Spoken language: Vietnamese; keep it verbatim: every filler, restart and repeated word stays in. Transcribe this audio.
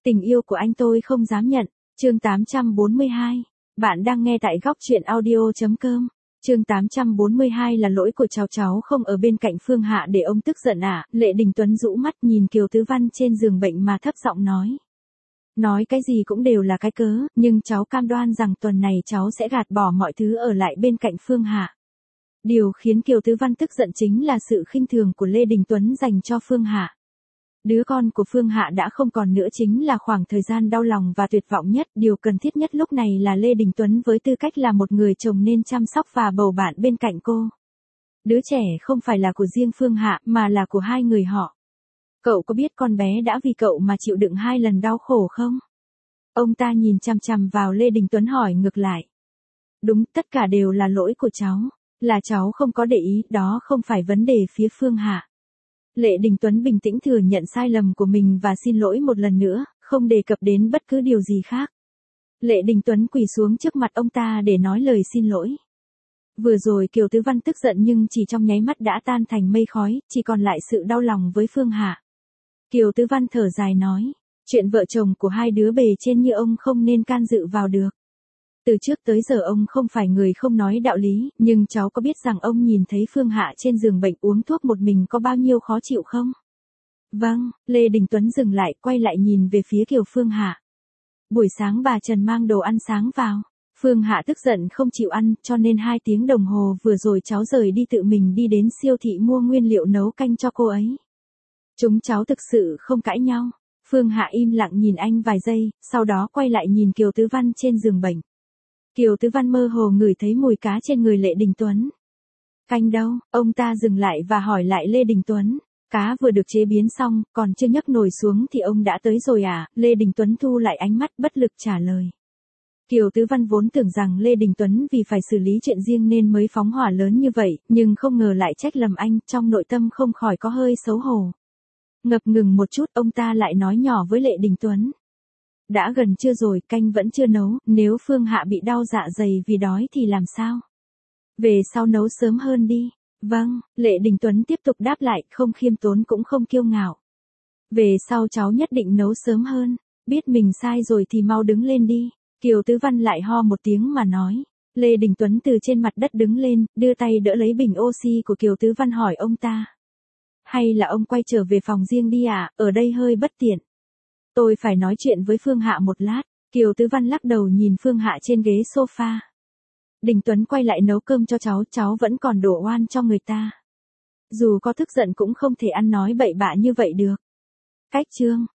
Tình yêu của anh tôi không dám nhận. Chương tám trăm bốn mươi hai. Bạn đang nghe tại góc truyện audio chấm com. Chương tám trăm bốn mươi hai là lỗi của cháu, cháu không ở bên cạnh Phương Hạ để ông tức giận à? Lệ Đình Tuấn rũ mắt nhìn Kiều Tứ Văn trên giường bệnh mà thấp giọng nói. Nói cái gì cũng đều là cái cớ, nhưng cháu cam đoan rằng tuần này cháu sẽ gạt bỏ mọi thứ ở lại bên cạnh Phương Hạ. Điều khiến Kiều Tứ Văn tức giận chính là sự khinh thường của Lê Đình Tuấn dành cho Phương Hạ. Đứa con của Phương Hạ đã không còn nữa chính là khoảng thời gian đau lòng và tuyệt vọng nhất, điều cần thiết nhất lúc này là Lê Đình Tuấn với tư cách là một người chồng nên chăm sóc và bầu bạn bên cạnh cô. Đứa trẻ không phải là của riêng Phương Hạ mà là của hai người họ. Cậu có biết con bé đã vì cậu mà chịu đựng hai lần đau khổ không? Ông ta nhìn chằm chằm vào Lê Đình Tuấn hỏi ngược lại. Đúng, tất cả đều là lỗi của cháu. Là cháu không có để ý, đó không phải vấn đề phía Phương Hạ. Lệ Đình Tuấn bình tĩnh thừa nhận sai lầm của mình và xin lỗi một lần nữa, không đề cập đến bất cứ điều gì khác. Lệ Đình Tuấn quỳ xuống trước mặt ông ta để nói lời xin lỗi. Vừa rồi Kiều Tứ Văn tức giận nhưng chỉ trong nháy mắt đã tan thành mây khói, chỉ còn lại sự đau lòng với Phương Hạ. Kiều Tứ Văn thở dài nói, chuyện vợ chồng của hai đứa bề trên như ông không nên can dự vào được. Từ trước tới giờ ông không phải người không nói đạo lý, nhưng cháu có biết rằng ông nhìn thấy Phương Hạ trên giường bệnh uống thuốc một mình có bao nhiêu khó chịu không? Vâng, Lê Đình Tuấn dừng lại, quay lại nhìn về phía Kiều Phương Hạ. Buổi sáng bà Trần mang đồ ăn sáng vào. Phương Hạ tức giận không chịu ăn, cho nên hai tiếng đồng hồ vừa rồi cháu rời đi tự mình đi đến siêu thị mua nguyên liệu nấu canh cho cô ấy. Chúng cháu thực sự không cãi nhau. Phương Hạ im lặng nhìn anh vài giây, sau đó quay lại nhìn Kiều Tứ Văn trên giường bệnh. Kiều Tứ Văn mơ hồ ngửi thấy mùi cá trên người Lệ Đình Tuấn. Canh đâu? Ông ta dừng lại và hỏi lại Lê Đình Tuấn. Cá vừa được chế biến xong, còn chưa nhấc nồi xuống thì ông đã tới rồi à? Lê Đình Tuấn thu lại ánh mắt bất lực trả lời. Kiều Tứ Văn vốn tưởng rằng Lê Đình Tuấn vì phải xử lý chuyện riêng nên mới phóng hỏa lớn như vậy, nhưng không ngờ lại trách lầm anh, trong nội tâm không khỏi có hơi xấu hổ. Ngập ngừng một chút, ông ta lại nói nhỏ với Lệ Đình Tuấn. Đã gần trưa rồi, canh vẫn chưa nấu, nếu Phương Hạ bị đau dạ dày vì đói thì làm sao? Về sau nấu sớm hơn đi. Vâng, Lệ Đình Tuấn tiếp tục đáp lại, không khiêm tốn cũng không kiêu ngạo. Về sau cháu nhất định nấu sớm hơn, biết mình sai rồi thì mau đứng lên đi. Kiều Tứ Văn lại ho một tiếng mà nói. Lê Đình Tuấn từ trên mặt đất đứng lên, đưa tay đỡ lấy bình oxy của Kiều Tứ Văn hỏi ông ta. Hay là ông quay trở về phòng riêng đi à, ở đây hơi bất tiện. Tôi phải nói chuyện với Phương Hạ một lát. Kiều Tứ Văn lắc đầu nhìn Phương Hạ trên ghế sofa. Đình Tuấn quay lại nấu cơm cho cháu, cháu vẫn còn đổ oan cho người ta. Dù có tức giận cũng không thể ăn nói bậy bạ như vậy được. Cách chương.